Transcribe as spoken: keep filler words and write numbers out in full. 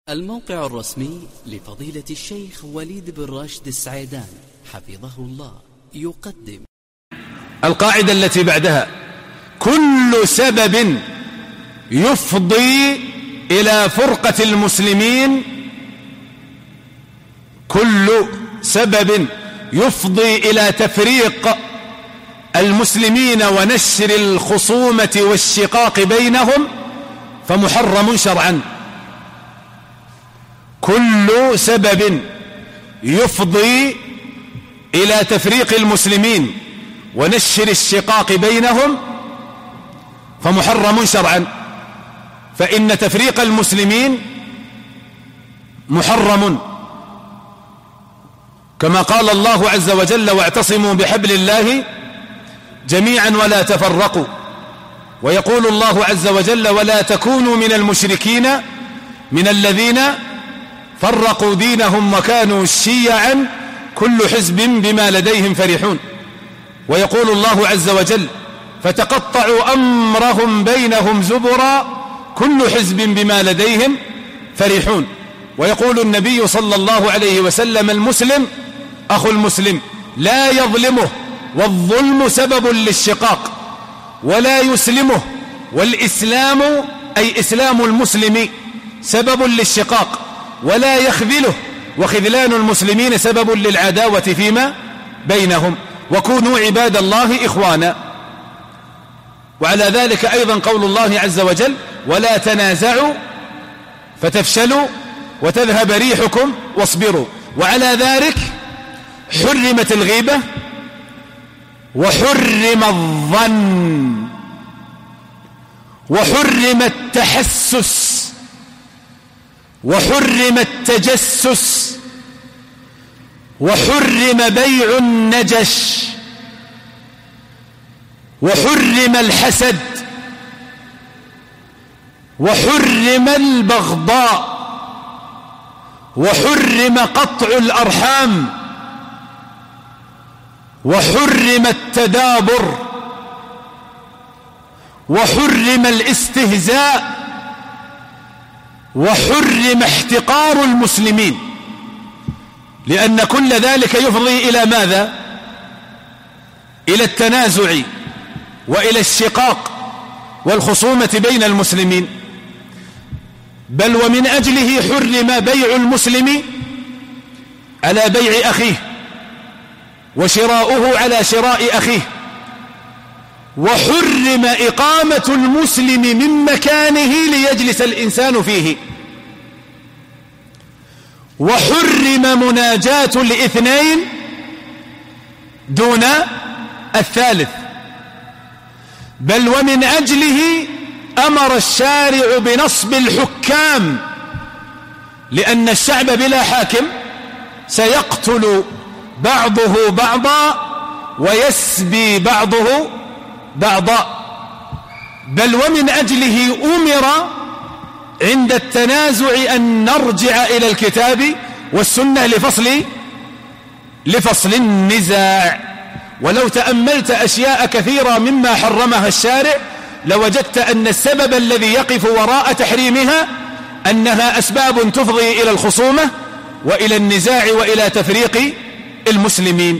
الموقع الرسمي لفضيلة الشيخ وليد بن راشد السعيدان حفظه الله يقدم القاعدة التي بعدها: كل سبب يفضي إلى فرقة المسلمين كل سبب يفضي إلى تفريق المسلمين ونشر الخصومة والشقاق بينهم فمحرم شرعا. كل سبب يفضي إلى تفريق المسلمين ونشر الشقاق بينهم فمحرم شرعا، فإن تفريق المسلمين محرم، كما قال الله عز وجل: واعتصموا بحبل الله جميعا ولا تفرقوا. ويقول الله عز وجل: ولا تكونوا من المشركين من الذين فرقوا دينهم وكانوا شيعا كل حزب بما لديهم فرحون. ويقول الله عز وجل: فتقطعوا أمرهم بينهم زبرا كل حزب بما لديهم فرحون. ويقول النبي صلى الله عليه وسلم: المسلم أخو المسلم لا يظلمه، والظلم سبب للشقاق، ولا يسلمه، والإسلام أي إسلام المسلم سبب للشقاق، ولا يخذله، وخذلان المسلمين سبب للعداوة فيما بينهم. وكونوا عباد الله إخوانا. وعلى ذلك أيضا قول الله عز وجل: ولا تنازعوا فتفشلوا وتذهب ريحكم واصبروا. وعلى ذلك حرمت الغيبة، وحرم الظن، وحرم التحسس، وحرم التجسس، وحرم بيع النجش، وحرم الحسد، وحرم البغضاء، وحرم قطع الأرحام، وحرم التدابر، وحرم الاستهزاء، وحرم احتقار المسلمين، لأن كل ذلك يفضي إلى ماذا؟ إلى التنازع وإلى الشقاق والخصومة بين المسلمين. بل ومن أجله حرم بيع المسلم على بيع أخيه، وشراؤه على شراء أخيه، وحرم إقامة المسلم من مكانه ليجلس الإنسان فيه، وحرم مناجاة الاثنين دون الثالث. بل ومن أجله أمر الشارع بنصب الحكام، لأن الشعب بلا حاكم سيقتل بعضه بعضا ويسبي بعضه بعضا. بل ومن أجله أمر عند التنازع أن نرجع إلى الكتاب والسنة لفصل لفصل النزاع. ولو تأملت أشياء كثيرة مما حرمها الشارع لوجدت أن السبب الذي يقف وراء تحريمها أنها أسباب تفضي إلى الخصومة وإلى النزاع وإلى تفريق المسلمين.